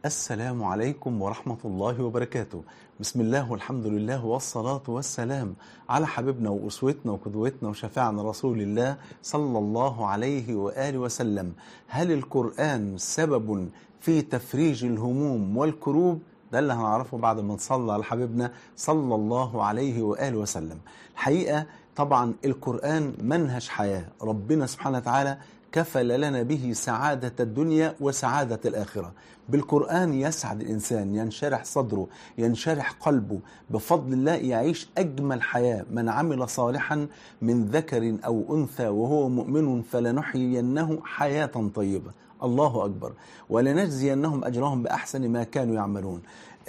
السلام عليكم ورحمة الله وبركاته. بسم الله والحمد لله والصلاة والسلام على حبيبنا وأسوتنا وقدوتنا وشفاعنا رسول الله صلى الله عليه وآله وسلم. هل القرآن سبب في تفريج الهموم والكروب؟ ده اللي هنعرفه بعد ما نصلي على حبيبنا صلى الله عليه وآله وسلم. الحقيقة طبعا القرآن منهج حياة، ربنا سبحانه وتعالى كفل لنا به سعادة الدنيا وسعادة الآخرة. بالقرآن يسعد الإنسان، ينشرح صدره، ينشرح قلبه، بفضل الله يعيش أجمل حياة. من عمل صالحا من ذكر أو أنثى وهو مؤمن فلنحيينه حياة طيبة. الله أكبر. ولنجزينهم أجرهم بأحسن ما كانوا يعملون.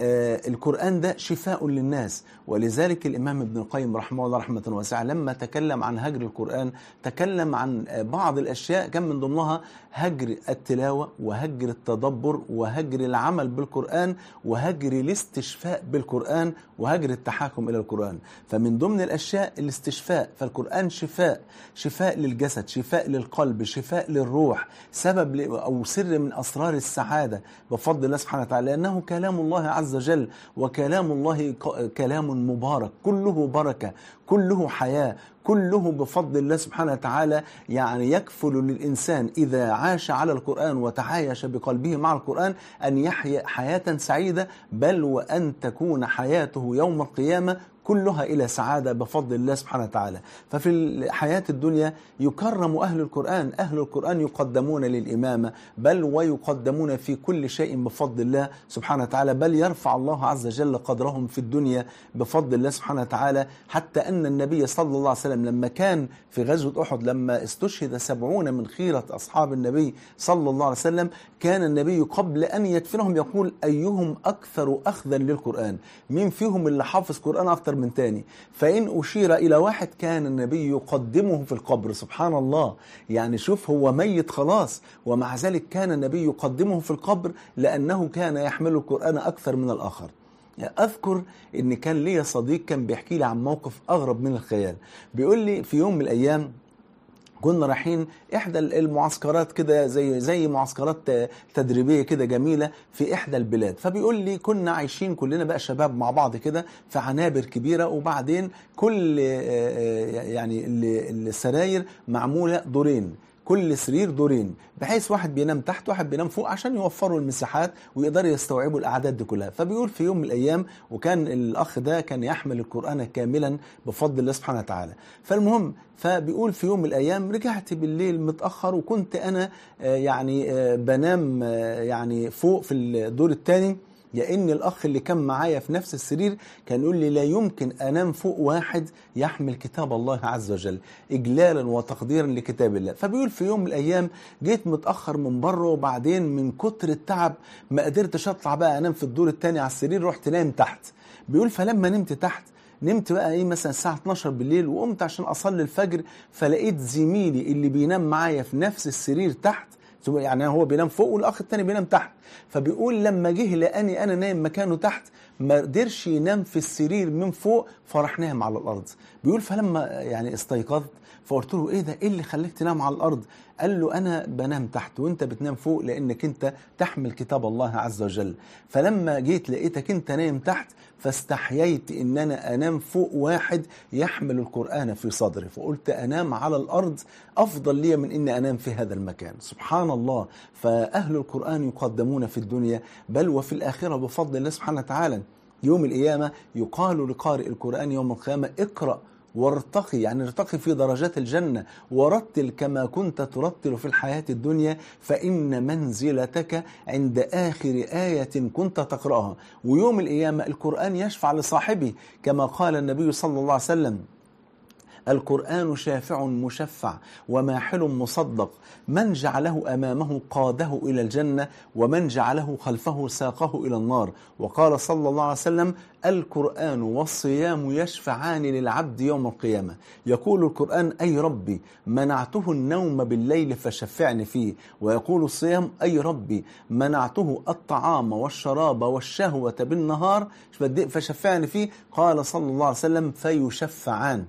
القرآن ده شفاء للناس، ولذلك الإمام ابن القيم رحمه الله رحمة واسعة لما تكلم عن هجر القرآن تكلم عن بعض الأشياء كان من ضمنها هجر التلاوة وهجر التدبر وهجر العمل بالقرآن وهجر الاستشفاء بالقرآن وهجر التحاكم إلى القرآن. فمن ضمن الأشياء الاستشفاء، فالقرآن شفاء، شفاء للجسد، شفاء للقلب، شفاء للروح، سبب أو سر من أسرار السعادة بفضل الله سبحانه وتعالى، لأنه كلام الله عز وجل، وكلام الله كلام مبارك كله بركة كله حياة كله بفضل الله سبحانه وتعالى. يعني يكفل للإنسان إذا عاش على القرآن وتعايش بقلبه مع القرآن أن يحيا حياة سعيدة، بل وأن تكون حياته يوم القيامة كلها إلى سعادة بفضل الله سبحانه وتعالى. ففي الحياة الدنيا يكرم أهل القرآن، أهل القرآن يقدمون للإمامة، بل ويقدمون في كل شيء بفضل الله سبحانه وتعالى، بل يرفع الله عز وجل قدرهم في الدنيا بفضل الله سبحانه وتعالى. حتى أن النبي صلى الله عليه وسلم لما كان في غزوة أحد، لما استشهد 70 من خيرة أصحاب النبي صلى الله عليه وسلم، كان النبي قبل أن يدفنهم يقول أيهم أكثر أخذا للقرآن، مين فيهم اللي حافظ قرآن أكثر من تاني؟ فإن أشير إلى واحد كان النبي يقدمه في القبر. سبحان الله، يعني شوف هو ميت خلاص ومع ذلك كان النبي يقدمه في القبر لأنه كان يحمل القرآن أكثر من الآخر. أذكر إن كان لي صديق كان بيحكي لي عن موقف أغرب من الخيال. بيقول لي في يوم من الأيام كنا رايحين إحدى المعسكرات كده زي معسكرات تدريبية كده جميلة في إحدى البلاد. فبيقول لي كنا عايشين كلنا بقى شباب مع بعض كده في عنابر كبيرة، وبعدين كل يعني السراير معمولة دورين، كل سرير دورين، بحيث واحد بينام تحت واحد بينام فوق عشان يوفروا المساحات ويقدروا يستوعبوا الأعداد دي كلها. فبيقول في يوم من الأيام، وكان الأخ ده كان يحمل القرآن كاملا بفضل الله سبحانه وتعالى. فالمهم فبيقول في يوم من الأيام رجعت بالليل متأخر، وكنت أنا يعني بنام يعني فوق في الدور الثاني، لأن الأخ اللي كان معايا في نفس السرير كان يقول لي لا يمكن أنام فوق واحد يحمل كتاب الله عز وجل إجلالا وتقديرا لكتاب الله. فبيقول في يوم من الأيام جيت متأخر من بره، وبعدين من كتر التعب ما قدرتش أطلع بقى أنام في الدور الثاني على السرير، رحت نايم تحت. بيقول فلما نمت تحت، نمت بقى ايه مثلا الساعة 12 بالليل، وقمت عشان أصلي الفجر، فلقيت زميلي اللي بينام معايا في نفس السرير تحت، يعني هو بينام فوق والأخ التاني بينام تحت. فبيقول لما جه لقاني أنا نايم مكانه تحت ما قدرش ينام في السرير من فوق، فراح نايم على الأرض. بيقول فلما يعني استيقظت فقلت له إيه ده؟ إيه اللي خليك تنام على الأرض؟ قال له أنا بنام تحت وأنت بتنام فوق لأنك أنت تحمل كتاب الله عز وجل، فلما جيت لقيتك أنت نايم تحت فاستحييت إن أنا أنام فوق واحد يحمل القرآن في صدري، فقلت أنام على الأرض أفضل لي من إني أنام في هذا المكان. سبحان الله. فأهل القرآن يقدمون في الدنيا بل وفي الآخرة بفضل الله سبحانه وتعالى. يوم القيامة يقال لقارئ القرآن يوم القيامة اقرأ وارتقي، يعني ارتقي في درجات الجنة، ورتل كما كنت ترتل في الحياة الدنيا، فإن منزلتك عند آخر آية كنت تقرأها. ويوم القيامة القرآن يشفع لصاحبه كما قال النبي صلى الله عليه وسلم القرآن شافع مشفع وماحل مصدق، من جعله أمامه قاده إلى الجنة ومن جعله خلفه ساقه إلى النار. وقال صلى الله عليه وسلم القرآن والصيام يشفعان للعبد يوم القيامة. يقول القرآن أي ربي منعته النوم بالليل فشفعني فيه، ويقول الصيام أي ربي منعته الطعام والشراب والشهوة بالنهار فشفعني فيه. قال صلى الله عليه وسلم فيشفعان.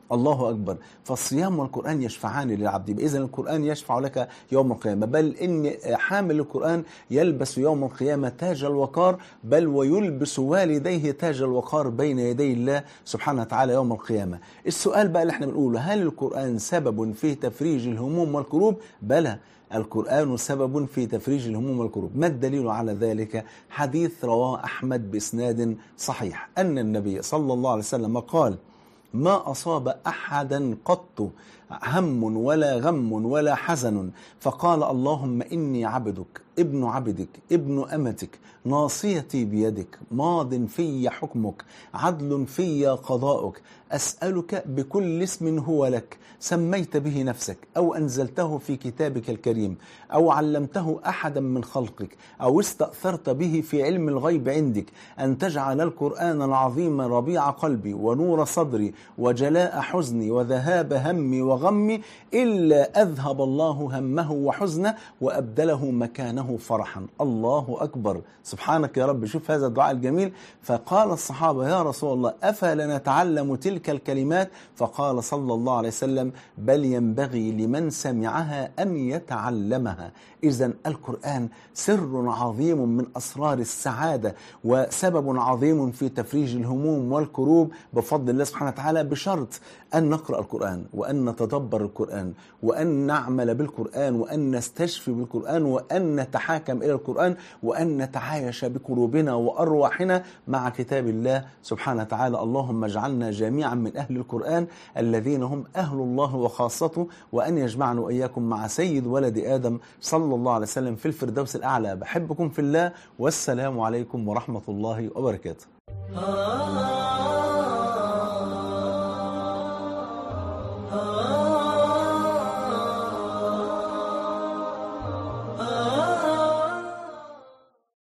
الله أكبر. فالصيام والقرآن يشفعان للعبد، إذن القرآن يشفع لك يوم القيامة، بل إن حامل القرآن يلبس يوم القيامة تاج الوقار، بل ويلبس والديه تاج الوقار بين يدي الله سبحانه وتعالى يوم القيامة. السؤال بقى اللي احنا بنقوله، هل القرآن سبب في تفريج الهموم والكروب؟ بلى، القرآن سبب في تفريج الهموم والكروب. ما الدليل على ذلك؟ حديث رواه أحمد بإسناد صحيح أن النبي صلى الله عليه وسلم قال: ما أصاب أحدا قط هم ولا غم ولا حزن فقال اللهم إني عبدك ابن عبدك ابن أمتك ناصيتي بيدك ماض في حكمك عدل في قضاؤك أسألك بكل اسم هو لك سميت به نفسك أو أنزلته في كتابك الكريم أو علمته أحدا من خلقك أو استأثرت به في علم الغيب عندك أن تجعل القرآن العظيم ربيع قلبي ونور صدري وجلاء حزني وذهاب همي وغمي إلا أذهب الله همه وحزنه وأبدله مكانه فرحا. الله أكبر، سبحانك يا رب. شوف هذا الدعاء الجميل. فقال الصحابة: يا رسول الله أفلا نتعلم تلك الكلمات؟ فقال صلى الله عليه وسلم: بل ينبغي لمن سمعها أن يتعلمها. إذن القرآن سر عظيم من أسرار السعادة وسبب عظيم في تفريج الهموم والكروب بفضل الله سبحانه وتعالى، بشرط أن نقرأ القرآن وأن نتدبر القرآن وأن نعمل بالقرآن وأن نستشفي بالقرآن وأن نتحاكم إلى القرآن وأن نتعايش بقلوبنا وأرواحنا مع كتاب الله سبحانه وتعالى. اللهم اجعلنا جميعا من أهل القرآن الذين هم أهل الله وخاصته، وأن يجمعنا وإياكم مع سيد ولد آدم صلى الله عليه وسلم في الفردوس الأعلى. بحبكم في الله، والسلام عليكم ورحمة الله وبركاته.